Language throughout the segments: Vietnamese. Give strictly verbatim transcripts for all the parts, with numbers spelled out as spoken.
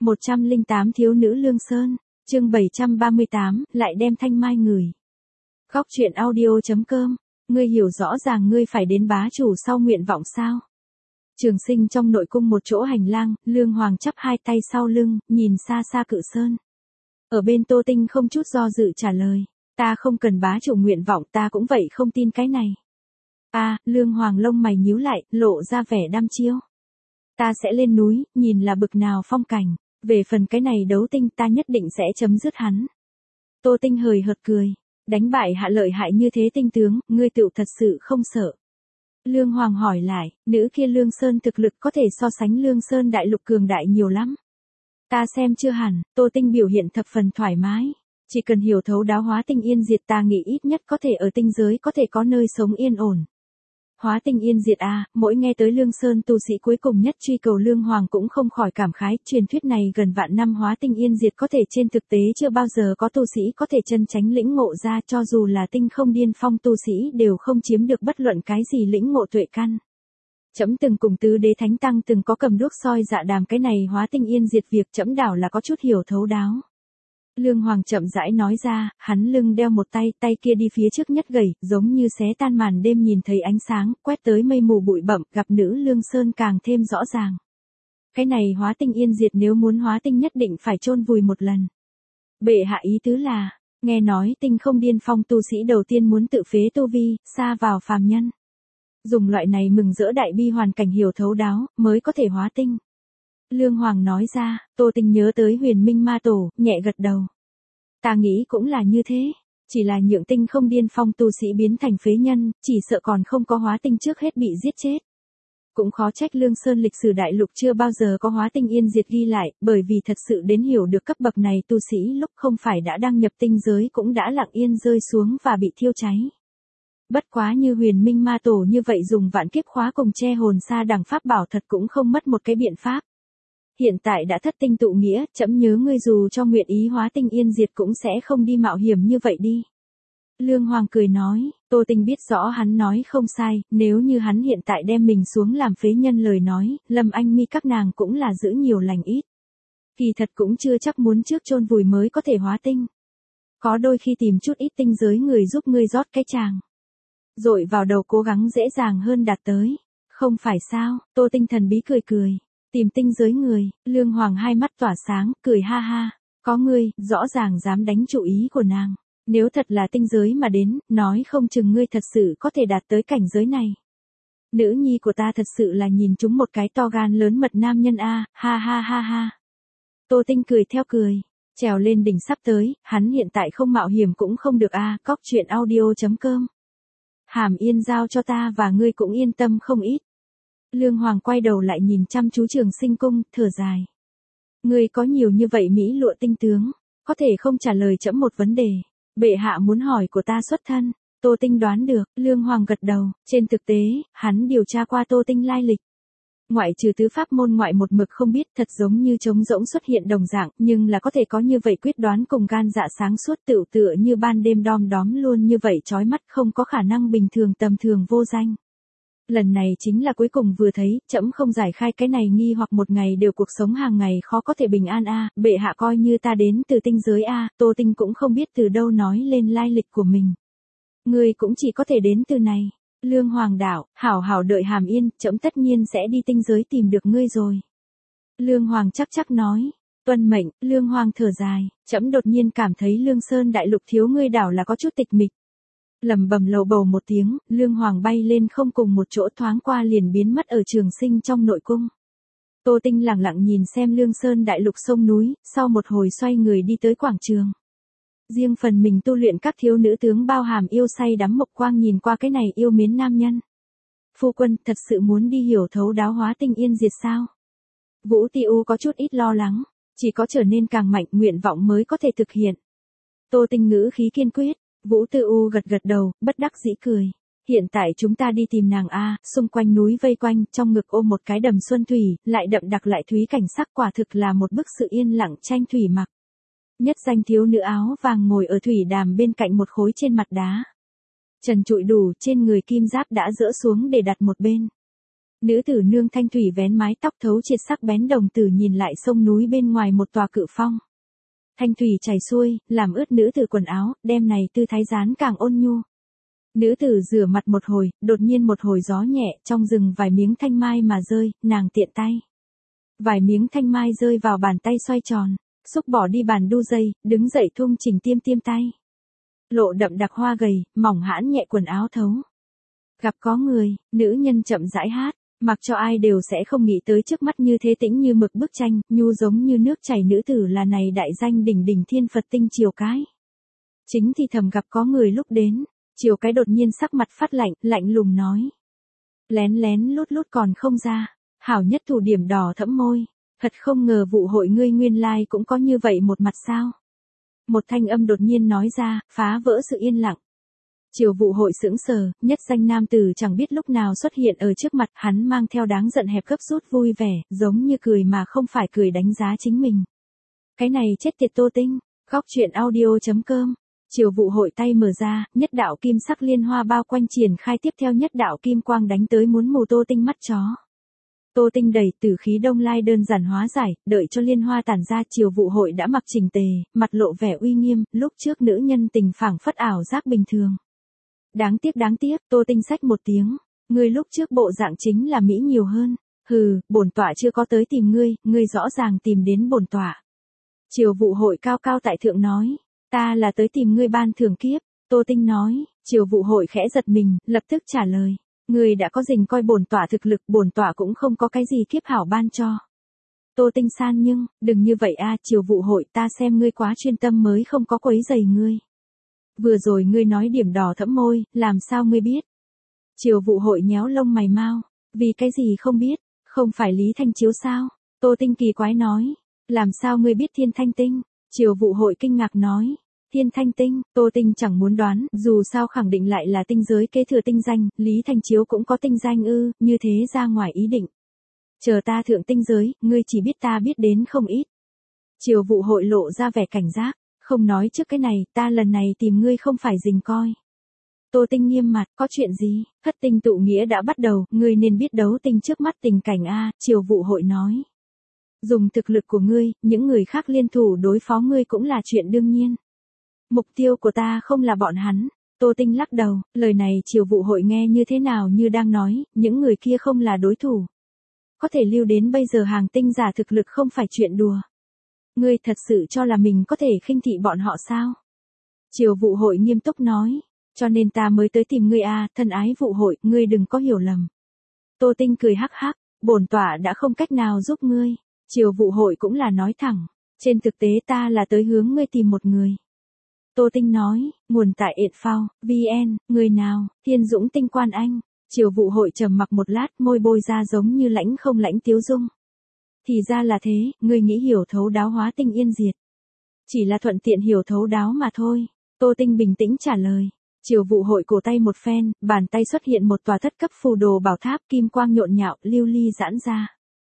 một trăm lẻ tám Thiếu nữ Lương Sơn, chương bảy trăm ba mươi tám, lại đem thanh mai ngửi. Góc truyện audio chấm com, ngươi hiểu rõ ràng ngươi phải đến bá chủ sau nguyện vọng sao? Trường Sinh trong nội cung một chỗ hành lang, Lương Hoàng chắp hai tay sau lưng, nhìn xa xa Cự Sơn. Ở bên Tô Tinh không chút do dự trả lời, ta không cần bá chủ nguyện vọng, ta cũng vậy không tin cái này. A, à, Lương Hoàng lông mày nhíu lại, lộ ra vẻ đăm chiêu. Ta sẽ lên núi, nhìn là bực nào phong cảnh, về phần cái này đấu tinh ta nhất định sẽ chấm dứt hắn. Tô Tinh hời hợt cười, đánh bại hạ lợi hại như thế tinh tướng, ngươi tựu thật sự không sợ. Lương Hoàng hỏi lại, nữ kia Lương Sơn thực lực có thể so sánh Lương Sơn đại lục cường đại nhiều lắm. Ta xem chưa hẳn, Tô Tinh biểu hiện thập phần thoải mái. Chỉ cần hiểu thấu đáo hóa tinh yên diệt, ta nghĩ ít nhất có thể ở tinh giới có thể có nơi sống yên ổn. Hóa tinh yên diệt à, mỗi nghe tới Lương Sơn tu sĩ cuối cùng nhất truy cầu Lương Hoàng cũng không khỏi cảm khái, truyền thuyết này gần vạn năm hóa tinh yên diệt có thể trên thực tế chưa bao giờ có tu sĩ có thể chân chánh lĩnh ngộ ra, cho dù là tinh không điên phong tu sĩ đều không chiếm được bất luận cái gì lĩnh ngộ tuệ căn. Trẫm từng cùng tứ đế thánh tăng từng có cầm đuốc soi dạ đàm, cái này hóa tinh yên diệt việc trẫm đảo là có chút hiểu thấu đáo. Lương Hoàng chậm rãi nói ra, hắn lưng đeo một tay, tay kia đi phía trước nhất gầy, giống như xé tan màn đêm nhìn thấy ánh sáng, quét tới mây mù bụi bặm, gặp nữ Lương Sơn càng thêm rõ ràng. Cái này hóa tinh yên diệt nếu muốn hóa tinh nhất định phải chôn vùi một lần. Bệ hạ ý tứ là, nghe nói tinh không điên phong tu sĩ đầu tiên muốn tự phế tu vi, sa vào phàm nhân. Dùng loại này mừng rỡ đại bi hoàn cảnh hiểu thấu đáo, mới có thể hóa tinh. Lương Hoàng nói ra, Tô Tinh nhớ tới Huyền Minh Ma Tổ, nhẹ gật đầu. Ta nghĩ cũng là như thế, chỉ là nhượng tinh không điên phong tu sĩ biến thành phế nhân, chỉ sợ còn không có hóa tinh trước hết bị giết chết. Cũng khó trách Lương Sơn lịch sử đại lục chưa bao giờ có hóa tinh yên diệt ghi lại, bởi vì thật sự đến hiểu được cấp bậc này tu sĩ lúc không phải đã đăng nhập tinh giới cũng đã lặng yên rơi xuống và bị thiêu cháy. Bất quá như Huyền Minh Ma Tổ như vậy dùng vạn kiếp khóa cùng che hồn sa đẳng pháp bảo thật cũng không mất một cái biện pháp. Hiện tại đã thất tinh tụ nghĩa, trẫm nhớ ngươi dù cho nguyện ý hóa tinh yên diệt cũng sẽ không đi mạo hiểm như vậy đi. Lương Hoàng cười nói, Tô Tinh biết rõ hắn nói không sai, nếu như hắn hiện tại đem mình xuống làm phế nhân lời nói, Lâm Anh Mi các nàng cũng là giữ nhiều lành ít. Kỳ thật cũng chưa chắc muốn trước chôn vùi mới có thể hóa tinh. Có đôi khi tìm chút ít tinh giới người giúp ngươi rót cái chàng. Dội vào đầu cố gắng dễ dàng hơn đạt tới. Không phải sao, Tô Tinh thần bí cười cười. Tìm tinh giới người, Lương Hoàng hai mắt tỏa sáng, cười ha ha. Có ngươi, rõ ràng dám đánh chủ ý của nàng. Nếu thật là tinh giới mà đến, nói không chừng ngươi thật sự có thể đạt tới cảnh giới này. Nữ nhi của ta thật sự là nhìn chúng một cái to gan lớn mật nam nhân a, ha ha ha ha. Tô Tinh cười theo cười, trèo lên đỉnh sắp tới, hắn hiện tại không mạo hiểm cũng không được a, góc truyện audio chấm com. Hàm Yên giao cho ta và ngươi cũng yên tâm không ít. Lương Hoàng quay đầu lại nhìn chăm chú Trường Sinh cung, thở dài. Ngươi có nhiều như vậy mỹ lụa tinh tướng, có thể không trả lời trẫm một vấn đề. Bệ hạ muốn hỏi của ta xuất thân. Tô Tinh đoán được, Lương Hoàng gật đầu, trên thực tế, hắn điều tra qua Tô Tinh lai lịch. Ngoại trừ tứ pháp môn ngoại một mực không biết, thật giống như trống rỗng xuất hiện đồng dạng, nhưng là có thể có như vậy quyết đoán cùng gan dạ sáng suốt tựu tựa như ban đêm đom đóm luôn như vậy chói mắt, không có khả năng bình thường tầm thường vô danh. Lần này chính là cuối cùng vừa thấy, trẫm không giải khai cái này nghi hoặc một ngày đều cuộc sống hàng ngày khó có thể bình an a, bệ hạ coi như ta đến từ tinh giới a, Tô Tinh cũng không biết từ đâu nói lên lai lịch của mình. Ngươi cũng chỉ có thể đến từ này. Lương Hoàng đạo, hảo hảo đợi Hàm Yên, trẫm tất nhiên sẽ đi tinh giới tìm được ngươi rồi. Lương Hoàng chắc chắc nói, tuân mệnh. Lương Hoàng thở dài, trẫm đột nhiên cảm thấy Lương Sơn đại lục thiếu ngươi đảo là có chút tịch mịch. Lầm bầm lầu bầu một tiếng, Lương Hoàng bay lên không cùng một chỗ thoáng qua liền biến mất ở Trường Sinh trong nội cung. Tô Tinh lặng lặng nhìn xem Lương Sơn đại lục sông núi, sau một hồi xoay người đi tới quảng trường. Riêng phần mình tu luyện các thiếu nữ tướng bao hàm yêu say đắm mộc quang nhìn qua cái này yêu mến nam nhân. Phu quân thật sự muốn đi hiểu thấu đáo hóa tinh yên diệt sao? Vũ Ti U có chút ít lo lắng, chỉ có trở nên càng mạnh nguyện vọng mới có thể thực hiện. Tô Tinh ngữ khí kiên quyết. Vũ Tư U gật gật đầu, bất đắc dĩ cười. Hiện tại chúng ta đi tìm nàng a, xung quanh núi vây quanh, trong ngực ôm một cái đầm xuân thủy, lại đậm đặc lại thúy cảnh sắc, quả thực là một bức sự yên lặng tranh thủy mặc. Nhất danh thiếu nữ áo vàng ngồi ở thủy đàm bên cạnh một khối trên mặt đá. Trần trụi đủ, trên người kim giáp đã dỡ xuống để đặt một bên. Nữ tử nương thanh thủy vén mái tóc thấu triệt sắc bén đồng tử nhìn lại sông núi bên ngoài một tòa cự phong. Thanh thủy chảy xuôi, làm ướt nữ tử quần áo, đêm này tư thái dán càng ôn nhu. Nữ tử rửa mặt một hồi, đột nhiên một hồi gió nhẹ, trong rừng vài miếng thanh mai mà rơi, nàng tiện tay. Vài miếng thanh mai rơi vào bàn tay xoay tròn, xúc bỏ đi bàn đu dây, đứng dậy thung chỉnh tiêm tiêm tay. Lộ đậm đặc hoa gầy, mỏng hãn nhẹ quần áo thấu. Gặp có người, nữ nhân chậm rãi hát, mặc cho ai đều sẽ không nghĩ tới trước mắt như thế tĩnh như mực bức tranh, nhu giống như nước chảy nữ tử là này đại danh đỉnh đỉnh thiên Phật tinh Chiều Cái. Chính thì thầm gặp có người lúc đến, Chiều Cái đột nhiên sắc mặt phát lạnh, lạnh lùng nói. Lén lén lút lút còn không ra, hảo nhất thủ điểm đỏ thẫm môi, thật không ngờ vụ hội ngươi nguyên lai cũng có như vậy một mặt sao. Một thanh âm đột nhiên nói ra, phá vỡ sự yên lặng. Triều vụ hội sững sờ, nhất danh nam tử chẳng biết lúc nào xuất hiện ở trước mặt, hắn mang theo đáng giận hẹp gấp rút vui vẻ, giống như cười mà không phải cười đánh giá chính mình. Cái này chết tiệt Tô Tinh, góc truyện audio chấm com. Triều vụ hội tay mở ra, nhất đạo kim sắc liên hoa bao quanh triển khai, tiếp theo nhất đạo kim quang đánh tới muốn mù Tô Tinh mắt chó. Tô Tinh đẩy tử khí đông lai đơn giản hóa giải, đợi cho liên hoa tản ra, Triều vụ hội đã mặc chỉnh tề, mặt lộ vẻ uy nghiêm, lúc trước nữ nhân tình phảng phất ảo giác bình thường. Đáng tiếc đáng tiếc, Tô Tinh xách một tiếng, ngươi lúc trước bộ dạng chính là mỹ nhiều hơn, hừ, bổn tọa chưa có tới tìm ngươi, ngươi rõ ràng tìm đến bổn tọa. Triều vụ hội cao cao tại thượng nói, ta là tới tìm ngươi ban thưởng kiếp, Tô Tinh nói, Triều vụ hội khẽ giật mình, lập tức trả lời, ngươi đã có dình coi bổn tọa thực lực, bổn tọa cũng không có cái gì kiếp hảo ban cho. Tô Tinh san nhưng, đừng như vậy a, Triều vụ hội, ta xem ngươi quá chuyên tâm mới không có quấy rầy ngươi. Vừa rồi ngươi nói điểm đỏ thẫm môi, làm sao ngươi biết? Triều vụ hội nhéo lông mày mau, vì cái gì không biết, không phải Lý Thanh Chiếu sao? Tô Tinh kỳ quái nói, làm sao ngươi biết Thiên Thanh Tinh? Triều vụ hội kinh ngạc nói, Thiên Thanh Tinh, Tô Tinh chẳng muốn đoán, dù sao khẳng định lại là tinh giới kế thừa tinh danh, Lý Thanh Chiếu cũng có tinh danh ư, như thế ra ngoài ý định. Chờ ta thượng tinh giới, ngươi chỉ biết ta biết đến không ít. Triều vụ hội lộ ra vẻ cảnh giác. Không nói trước cái này, ta lần này tìm ngươi không phải dình coi. Tô Tinh nghiêm mặt, có chuyện gì? Thất tinh tụ nghĩa đã bắt đầu, ngươi nên biết đấu tinh trước mắt tình cảnh a, Triều vụ hội nói. Dùng thực lực của ngươi, những người khác liên thủ đối phó ngươi cũng là chuyện đương nhiên. Mục tiêu của ta không là bọn hắn. Tô Tinh lắc đầu, lời này Triều vụ hội nghe như thế nào như đang nói, những người kia không là đối thủ. Có thể lưu đến bây giờ hàng tinh giả thực lực không phải chuyện đùa. Ngươi thật sự cho là mình có thể khinh thị bọn họ sao? Triều vụ hội nghiêm túc nói, cho nên ta mới tới tìm ngươi a, thân ái vụ hội, ngươi đừng có hiểu lầm. Tô Tinh cười hắc hắc, bổn tọa đã không cách nào giúp ngươi. Triều vụ hội cũng là nói thẳng, trên thực tế ta là tới hướng ngươi tìm một người. Tô Tinh nói, nguồn tại ện phao, vn, người nào, Thiên Dũng Tinh Quan Anh. Triều vụ hội trầm mặc một lát, môi bôi ra giống như lãnh không lãnh tiếu dung. Thì ra là thế, ngươi nghĩ hiểu thấu đáo hóa tinh yên diệt. Chỉ là thuận tiện hiểu thấu đáo mà thôi. Tô Tinh bình tĩnh trả lời. Triều vụ hội cổ tay một phen, bàn tay xuất hiện một tòa thất cấp phù đồ bảo tháp, kim quang nhộn nhạo, lưu ly giãn ra.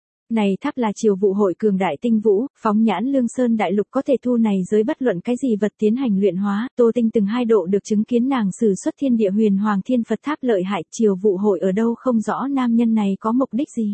Này tháp là Triều vụ hội cường đại tinh vũ, phóng nhãn Lương Sơn đại lục có thể thu này giới bất luận cái gì vật tiến hành luyện hóa. Tô Tinh từng hai độ được chứng kiến nàng sử xuất thiên địa huyền hoàng thiên Phật tháp lợi hại. Triều vụ hội ở đâu không rõ nam nhân này có mục đích gì.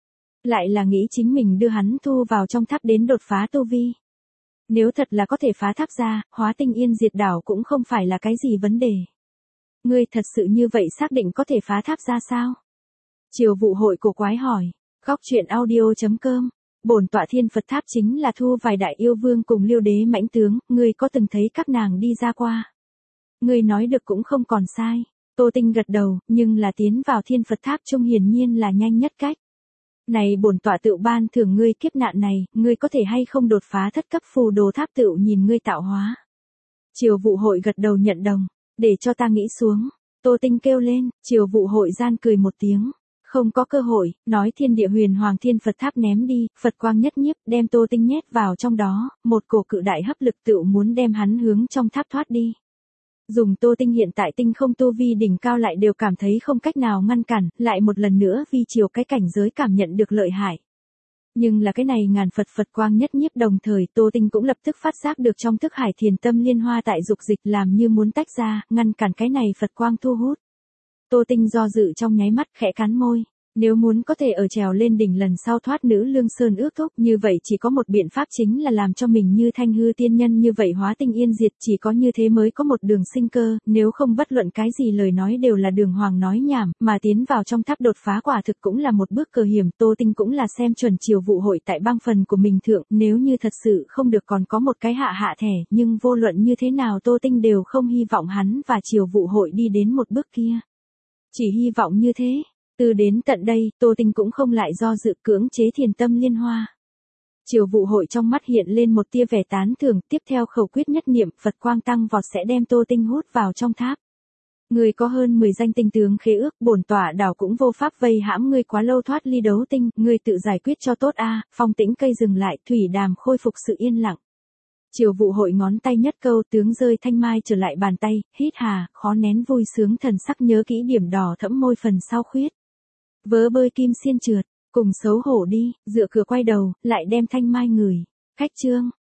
Lại là nghĩ chính mình đưa hắn thu vào trong tháp đến đột phá tu vi. Nếu thật là có thể phá tháp ra, hóa tinh yên diệt đảo cũng không phải là cái gì vấn đề. Ngươi thật sự như vậy xác định có thể phá tháp ra sao? Triều vụ hội cổ quái hỏi, góc truyện audio chấm com, bổn tọa thiên Phật tháp chính là thu vài đại yêu vương cùng Liêu đế mãnh tướng, ngươi có từng thấy các nàng đi ra qua? Ngươi nói được cũng không còn sai. Tô Tinh gật đầu, nhưng là tiến vào thiên Phật tháp trung hiển nhiên là nhanh nhất cách. Này bổn tọa tự ban thưởng ngươi kiếp nạn này, ngươi có thể hay không đột phá thất cấp phù đồ tháp tự nhìn ngươi tạo hóa. Triều vụ hội gật đầu nhận đồng, để cho ta nghĩ xuống. Tô Tinh kêu lên, Triều vụ hội gian cười một tiếng. Không có cơ hội, nói thiên địa huyền hoàng thiên Phật tháp ném đi, Phật quang nhất nhiếp, đem Tô Tinh nhét vào trong đó, một cổ cự đại hấp lực tự muốn đem hắn hướng trong tháp thoát đi. Dùng Tô Tinh hiện tại tinh không tu vi đỉnh cao lại đều cảm thấy không cách nào ngăn cản, lại một lần nữa vì chiều cái cảnh giới cảm nhận được lợi hại. Nhưng là cái này ngàn Phật Phật quang nhất nhiếp đồng thời Tô Tinh cũng lập tức phát giác được trong thức hải thiền tâm liên hoa tại dục dịch làm như muốn tách ra, ngăn cản cái này Phật quang thu hút. Tô Tinh do dự trong nháy mắt khẽ cắn môi, Nếu muốn có thể ở trèo lên đỉnh lần sau thoát nữ lương sơn ước thúc, như vậy chỉ có một biện pháp, chính là làm cho mình như Thanh Hư tiên nhân như vậy hóa tinh yên diệt, chỉ có như thế mới có một đường sinh cơ, nếu không bất luận cái gì lời nói đều là đường hoàng nói nhảm, mà tiến vào trong tháp đột phá quả thực cũng là một bước cờ hiểm. Tô Tinh cũng là xem chuẩn chiều vụ hội tại băng phần của mình thượng, nếu như thật sự không được còn có một cái hạ hạ thẻ, nhưng vô luận như thế nào Tô Tinh đều không hy vọng hắn và chiều vụ hội đi đến một bước kia. Chỉ hy vọng như thế. Từ đến tận đây, Tô Tinh cũng không lại do dự, cưỡng chế thiền tâm liên hoa. Chiều vụ hội trong mắt hiện lên một tia vẻ tán thưởng, tiếp theo khẩu quyết nhất niệm, Phật quang tăng vọt sẽ đem Tô Tinh hút vào trong tháp. Người có hơn mười danh tinh tướng khế ước, bổn tọa đảo cũng vô pháp vây hãm ngươi quá lâu thoát ly đấu tinh, ngươi tự giải quyết cho tốt a. Phong tĩnh cây dừng lại, thủy đàm khôi phục sự yên lặng. Chiều vụ hội ngón tay nhất câu, tướng rơi thanh mai trở lại bàn tay, hít hà, khó nén vui sướng thần sắc, nhớ kỹ điểm đỏ thẫm môi phần sau khuyết. Vớ bơi kim xiên trượt, cùng xấu hổ đi, dựa cửa quay đầu, lại đem thanh mai ngửi. Khách trương,